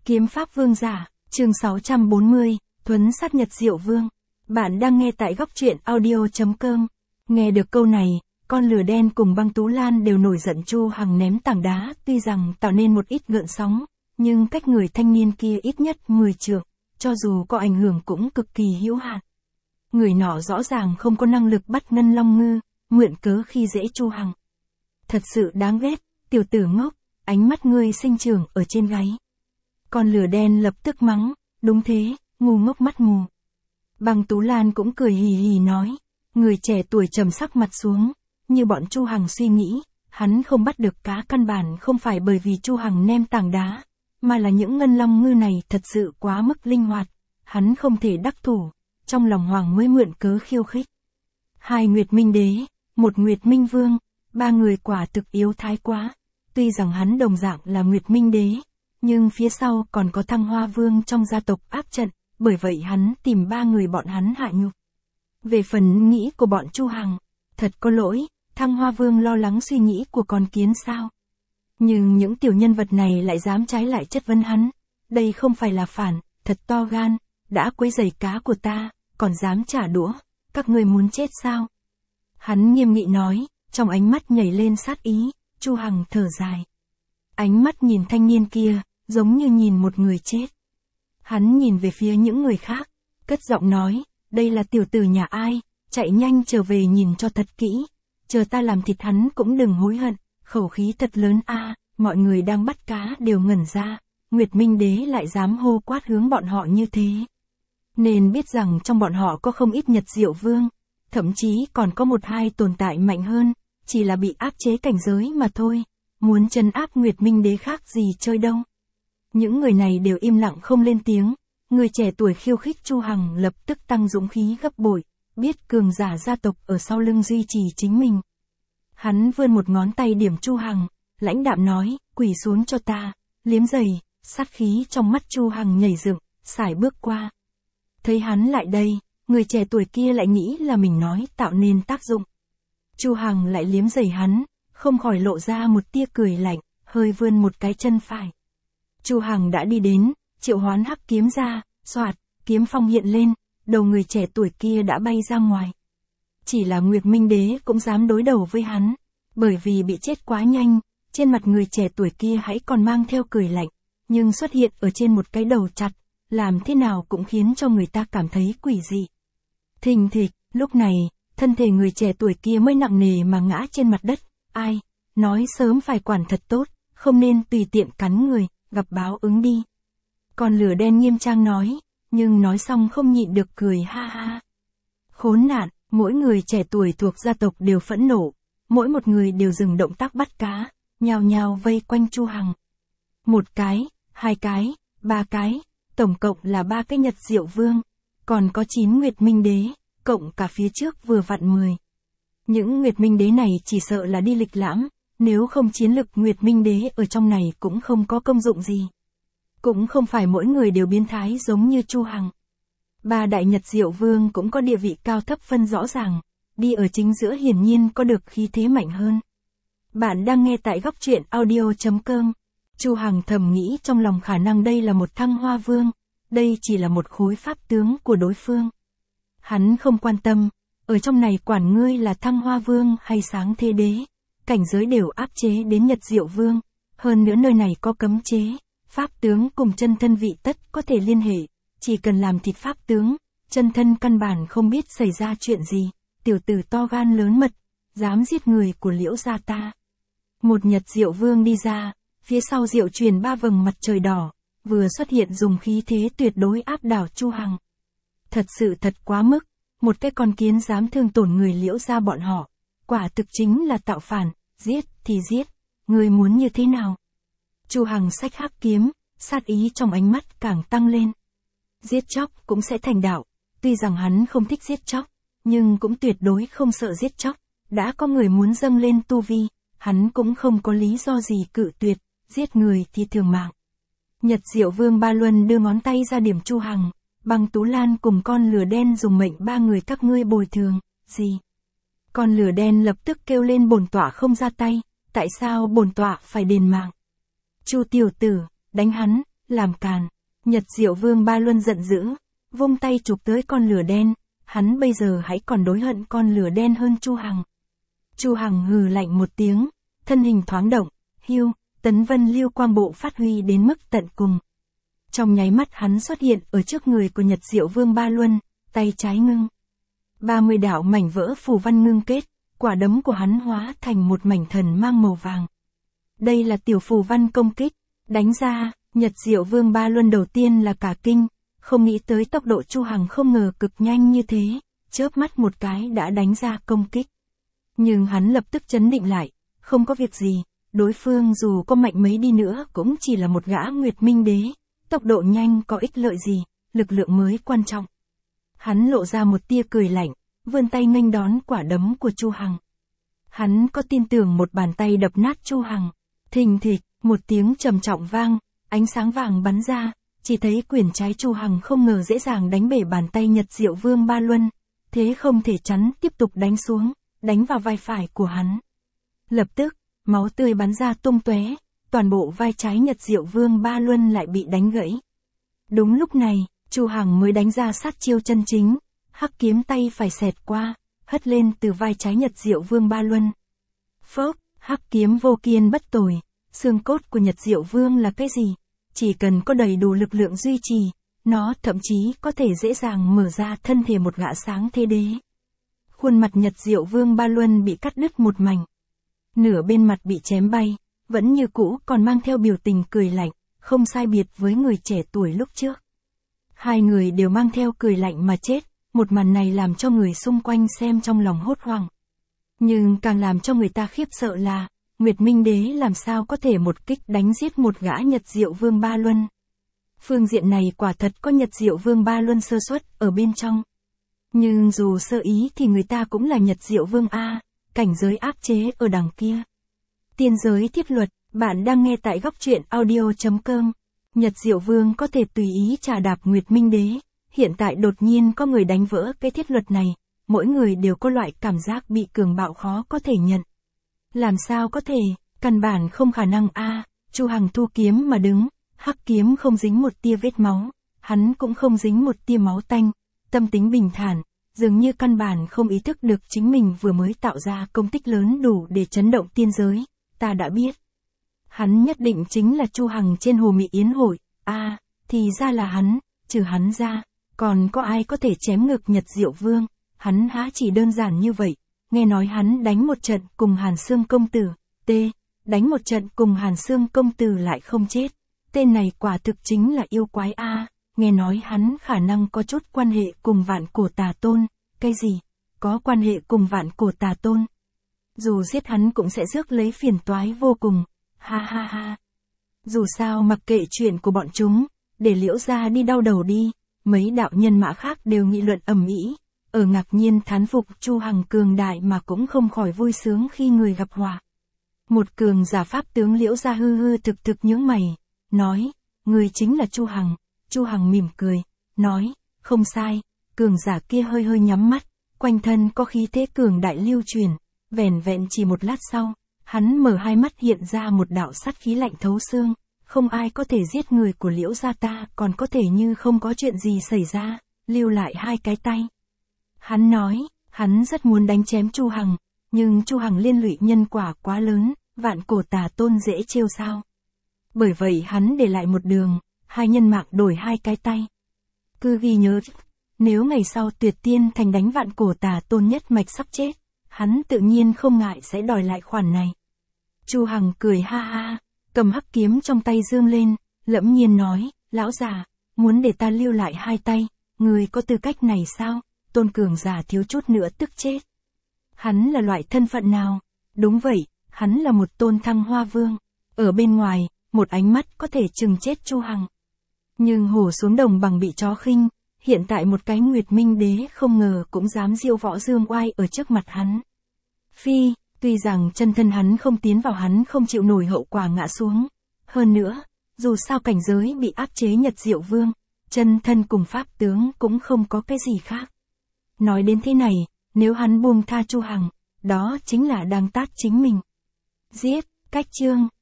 Kiếm pháp vương giả, chương 640, Thuấn sát Nhật Diệu Vương. Bạn đang nghe tại góc truyện audio.com. Nghe được câu này, con lửa đen cùng Băng Tú Lan đều nổi giận Chu Hằng ném tảng đá, tuy rằng tạo nên một ít gợn sóng, nhưng cách người thanh niên kia ít nhất 10 trượng, cho dù có ảnh hưởng cũng cực kỳ hữu hạn. Người nọ rõ ràng không có năng lực bắt Ngân Long Ngư, mượn cớ khi dễ Chu Hằng. Thật sự đáng ghét, tiểu tử ngốc, ánh mắt ngươi sinh trưởng ở trên gáy. Con lửa đen lập tức mắng, đúng thế, ngu ngốc mắt mù. Băng Tú Lan cũng cười hì hì nói, người trẻ tuổi trầm sắc mặt xuống, như bọn Chu Hằng suy nghĩ, hắn không bắt được cá căn bản không phải bởi vì Chu Hằng ném tảng đá, mà là những Ngân Long Ngư này thật sự quá mức linh hoạt, hắn không thể đắc thủ, trong lòng Hoàng mới mượn cớ khiêu khích. 2 Nguyệt Minh Đế, 1 Nguyệt Minh Vương, 3 người quả thực yếu thái quá, tuy rằng hắn đồng dạng là Nguyệt Minh Đế, nhưng phía sau còn có Thăng Hoa Vương trong gia tộc áp trận, bởi vậy hắn tìm 3 người bọn hắn hạ nhục. Về phần nghĩ của bọn Chu Hằng, thật có lỗi, Thăng Hoa Vương lo lắng suy nghĩ của con kiến sao. Nhưng những tiểu nhân vật này lại dám trái lại chất vấn hắn, đây không phải là phản, thật to gan, đã quấy rầy cá của ta, còn dám trả đũa, các ngươi muốn chết sao? Hắn nghiêm nghị nói, trong ánh mắt nhảy lên sát ý, Chu Hằng thở dài. Ánh mắt nhìn thanh niên kia, giống như nhìn một người chết. Hắn nhìn về phía những người khác, cất giọng nói, đây là tiểu tử nhà ai, chạy nhanh trở về nhìn cho thật kỹ, chờ ta làm thịt hắn cũng đừng hối hận, khẩu khí thật lớn a. Mọi người đang bắt cá đều ngẩn ra, Nguyệt Minh Đế lại dám hô quát hướng bọn họ như thế. Nên biết rằng trong bọn họ có không ít Nhật Diệu Vương, thậm chí còn có 1-2 tồn tại mạnh hơn, chỉ là bị áp chế cảnh giới mà thôi, muốn trấn áp Nguyệt Minh Đế khác gì chơi đâu. Những người này đều im lặng không lên tiếng, người trẻ tuổi khiêu khích Chu Hằng lập tức tăng dũng khí gấp bội, biết cường giả gia tộc ở sau lưng duy trì chính mình. Hắn vươn một ngón tay điểm Chu Hằng, lãnh đạm nói, quỳ xuống cho ta, liếm giày, sát khí trong mắt Chu Hằng nhảy dựng, sải bước qua. Thấy hắn lại đây, người trẻ tuổi kia lại nghĩ là mình nói tạo nên tác dụng. Chu Hằng lại liếm giày hắn, không khỏi lộ ra một tia cười lạnh, hơi vươn một cái chân phải. Chu Hằng đã đi đến, triệu hoán hắc kiếm ra, xoạt, kiếm phong hiện lên, đầu người trẻ tuổi kia đã bay ra ngoài. Chỉ là Nguyệt Minh Đế cũng dám đối đầu với hắn, bởi vì bị chết quá nhanh, trên mặt người trẻ tuổi kia hãy còn mang theo cười lạnh, nhưng xuất hiện ở trên một cái đầu chặt, làm thế nào cũng khiến cho người ta cảm thấy quỷ dị. Thình thịch, lúc này, thân thể người trẻ tuổi kia mới nặng nề mà ngã trên mặt đất, ai, nói sớm phải quản thật tốt, không nên tùy tiện cắn người, gặp báo ứng đi. Còn lửa đen nghiêm trang nói, nhưng nói xong không nhịn được cười ha ha. Khốn nạn, mỗi người trẻ tuổi thuộc gia tộc đều phẫn nộ, mỗi một người đều dừng động tác bắt cá, nhào nhào vây quanh Chu Hằng. 1 cái, 2 cái, 3 cái, tổng cộng là 3 cái Nhật Diệu Vương, còn có 9 Nguyệt Minh Đế, cộng cả phía trước vừa vặn 10. Những Nguyệt Minh Đế này chỉ sợ là đi lịch lãm, nếu không chiến lực Nguyệt Minh Đế ở trong này cũng không có công dụng gì. Cũng không phải mỗi người đều biến thái giống như Chu Hằng. 3 đại Nhật Diệu Vương cũng có địa vị cao thấp phân rõ ràng, đi ở chính giữa hiển nhiên có được khí thế mạnh hơn. Bạn đang nghe tại góc truyện audio.com. Chu Hằng thầm nghĩ trong lòng khả năng đây là một Thăng Hoa Vương, đây chỉ là một khối pháp tướng của đối phương. Hắn không quan tâm, ở trong này quản ngươi là Thăng Hoa Vương hay Sáng Thế Đế, cảnh giới đều áp chế đến Nhật Diệu Vương, hơn nữa nơi này có cấm chế, pháp tướng cùng chân thân vị tất có thể liên hệ, chỉ cần làm thịt pháp tướng, chân thân căn bản không biết xảy ra chuyện gì, tiểu tử to gan lớn mật, dám giết người của Liễu gia ta. Một Nhật Diệu Vương đi ra, phía sau Diệu Truyền 3 vầng mặt trời đỏ, vừa xuất hiện dùng khí thế tuyệt đối áp đảo Chu Hằng. Thật sự thật quá mức, một cái con kiến dám thương tổn người Liễu gia bọn họ, quả thực chính là tạo phản, giết thì giết, người muốn như thế nào? Chu Hằng xách hắc kiếm, sát ý trong ánh mắt càng tăng lên. Giết chóc cũng sẽ thành đạo, tuy rằng hắn không thích giết chóc, nhưng cũng tuyệt đối không sợ giết chóc, đã có người muốn dâng lên tu vi, hắn cũng không có lý do gì cự tuyệt, giết người thì thường mạng. Nhật Diệu Vương Ba Luân đưa ngón tay ra điểm Chu Hằng, Băng Tú Lan cùng con lửa đen dùng mệnh 3 người các ngươi bồi thường, gì? Con lửa đen lập tức kêu lên bổn tọa không ra tay, tại sao bổn tọa phải đền mạng? Chu tiểu tử, đánh hắn, làm càn. Nhật Diệu Vương Ba Luân giận dữ, vung tay chụp tới con lửa đen, hắn bây giờ hãy còn đối hận con lửa đen hơn Chu Hằng. Chu Hằng hừ lạnh một tiếng, thân hình thoáng động, hiu, Tấn Vân Lưu Quang Bộ phát huy đến mức tận cùng. Trong nháy mắt hắn xuất hiện ở trước người của Nhật Diệu Vương Ba Luân, tay trái ngưng. 30 đạo mảnh vỡ phù văn ngưng kết, quả đấm của hắn hóa thành một mảnh thần mang màu vàng. Đây là tiểu phù văn công kích, đánh ra, Nhật Diệu Vương Ba Luân đầu tiên là cả kinh, không nghĩ tới tốc độ Chu Hằng không ngờ cực nhanh như thế, chớp mắt một cái đã đánh ra công kích. Nhưng hắn lập tức trấn định lại, không có việc gì, đối phương dù có mạnh mấy đi nữa cũng chỉ là một gã Nguyệt Minh Đế, tốc độ nhanh có ích lợi gì, lực lượng mới quan trọng. Hắn lộ ra một tia cười lạnh, vươn tay nghênh đón quả đấm của Chu Hằng. Hắn có tin tưởng một bàn tay đập nát Chu Hằng. Thình thịch, một tiếng trầm trọng vang, ánh sáng vàng bắn ra, chỉ thấy quyền trái Chu Hằng không ngờ dễ dàng đánh bể bàn tay Nhật Diệu Vương Ba Luân, thế không thể chắn tiếp tục đánh xuống, đánh vào vai phải của hắn. Lập tức, máu tươi bắn ra tung tóe, toàn bộ vai trái Nhật Diệu Vương Ba Luân lại bị đánh gãy. Đúng lúc này, Chu Hằng mới đánh ra sát chiêu chân chính, hắc kiếm tay phải xẹt qua, hất lên từ vai trái Nhật Diệu Vương Ba Luân. Phốc, hắc kiếm vô kiên bất tồi, xương cốt của Nhật Diệu Vương là cái gì? Chỉ cần có đầy đủ lực lượng duy trì, nó thậm chí có thể dễ dàng mở ra thân thể một gã sáng thế đế. Khuôn mặt Nhật Diệu Vương Ba Luân bị cắt đứt một mảnh. Nửa bên mặt bị chém bay, vẫn như cũ còn mang theo biểu tình cười lạnh, không sai biệt với người trẻ tuổi lúc trước. Hai người đều mang theo cười lạnh mà chết, một màn này làm cho người xung quanh xem trong lòng hốt hoảng. Nhưng càng làm cho người ta khiếp sợ là, Nguyệt Minh Đế làm sao có thể một kích đánh giết một gã Nhật Diệu Vương Ba Luân. Phương diện này quả thật có Nhật Diệu Vương Ba Luân sơ suất ở bên trong. Nhưng dù sơ ý thì người ta cũng là Nhật Diệu Vương A, cảnh giới áp chế ở đằng kia. Tiên giới thiết luật, bạn đang nghe tại góc truyện audio.com. Nhật Diệu Vương có thể tùy ý trà đạp Nguyệt Minh Đế, hiện tại đột nhiên có người đánh vỡ cái thiết luật này, mỗi người đều có loại cảm giác bị cường bạo khó có thể nhận. Làm sao có thể, căn bản không khả năng a. Chu Hằng thu kiếm mà đứng, hắc kiếm không dính một tia vết máu, hắn cũng không dính một tia máu tanh, tâm tính bình thản, dường như căn bản không ý thức được chính mình vừa mới tạo ra công tích lớn đủ để chấn động tiên giới, ta đã biết. Hắn nhất định chính là Chu Hằng trên Hồ Mị Yến hội, thì ra là hắn, trừ hắn ra, còn có ai có thể chém ngực Nhật Diệu Vương, hắn há chỉ đơn giản như vậy. Nghe nói hắn đánh một trận cùng Hàn Xương công tử, đánh một trận cùng Hàn Xương công tử lại không chết. Tên này quả thực chính là yêu quái a. Nghe nói hắn khả năng có chút quan hệ cùng Vạn Cổ Tà Tôn. Cái gì? Có quan hệ cùng Vạn Cổ Tà Tôn? Dù giết hắn cũng sẽ rước lấy phiền toái vô cùng. Ha ha ha. Dù sao mặc kệ chuyện của bọn chúng, để Liễu gia đi đau đầu đi. Mấy đạo nhân mã khác đều nghị luận ầm ĩ. Ở ngạc nhiên thán phục Chu Hằng cường đại mà cũng không khỏi vui sướng khi người gặp họa. Một cường giả pháp tướng Liễu gia hư hư thực thực nhướng mày, nói, người chính là Chu Hằng. Chu Hằng mỉm cười, nói, không sai, cường giả kia hơi hơi nhắm mắt, quanh thân có khí thế cường đại lưu truyền, vẻn vẹn chỉ một lát sau, hắn mở hai mắt hiện ra một đạo sát khí lạnh thấu xương, không ai có thể giết người của Liễu gia ta, còn có thể như không có chuyện gì xảy ra, lưu lại hai cái tay. Hắn nói, hắn rất muốn đánh chém Chu Hằng, nhưng Chu Hằng liên lụy nhân quả quá lớn, Vạn Cổ Tà Tôn dễ trêu sao. Bởi vậy hắn để lại một đường, hai nhân mạng đổi hai cái tay. Cứ ghi nhớ, nếu ngày sau Tuyệt Tiên Thành đánh Vạn Cổ Tà Tôn nhất mạch sắp chết, hắn tự nhiên không ngại sẽ đòi lại khoản này. Chu Hằng cười ha ha, cầm hắc kiếm trong tay dương lên, lẫm nhiên nói, lão già, muốn để ta lưu lại hai tay, người có tư cách này sao? Tôn cường giả thiếu chút nữa tức chết. Hắn là loại thân phận nào? Đúng vậy, hắn là một tôn Thăng Hoa Vương. Ở bên ngoài, một ánh mắt có thể chừng chết Chu Hằng. Nhưng hổ xuống đồng bằng bị chó khinh, hiện tại một cái Nguyệt Minh Đế không ngờ cũng dám diêu võ dương oai ở trước mặt hắn. Phi, tuy rằng chân thân hắn không tiến vào hắn không chịu nổi hậu quả ngã xuống. Hơn nữa, dù sao cảnh giới bị áp chế Nhật Diệu Vương, chân thân cùng pháp tướng cũng không có cái gì khác. Nói đến thế này, nếu hắn buông tha Chu Hằng, đó chính là đang tát chính mình. Giết, cách chương.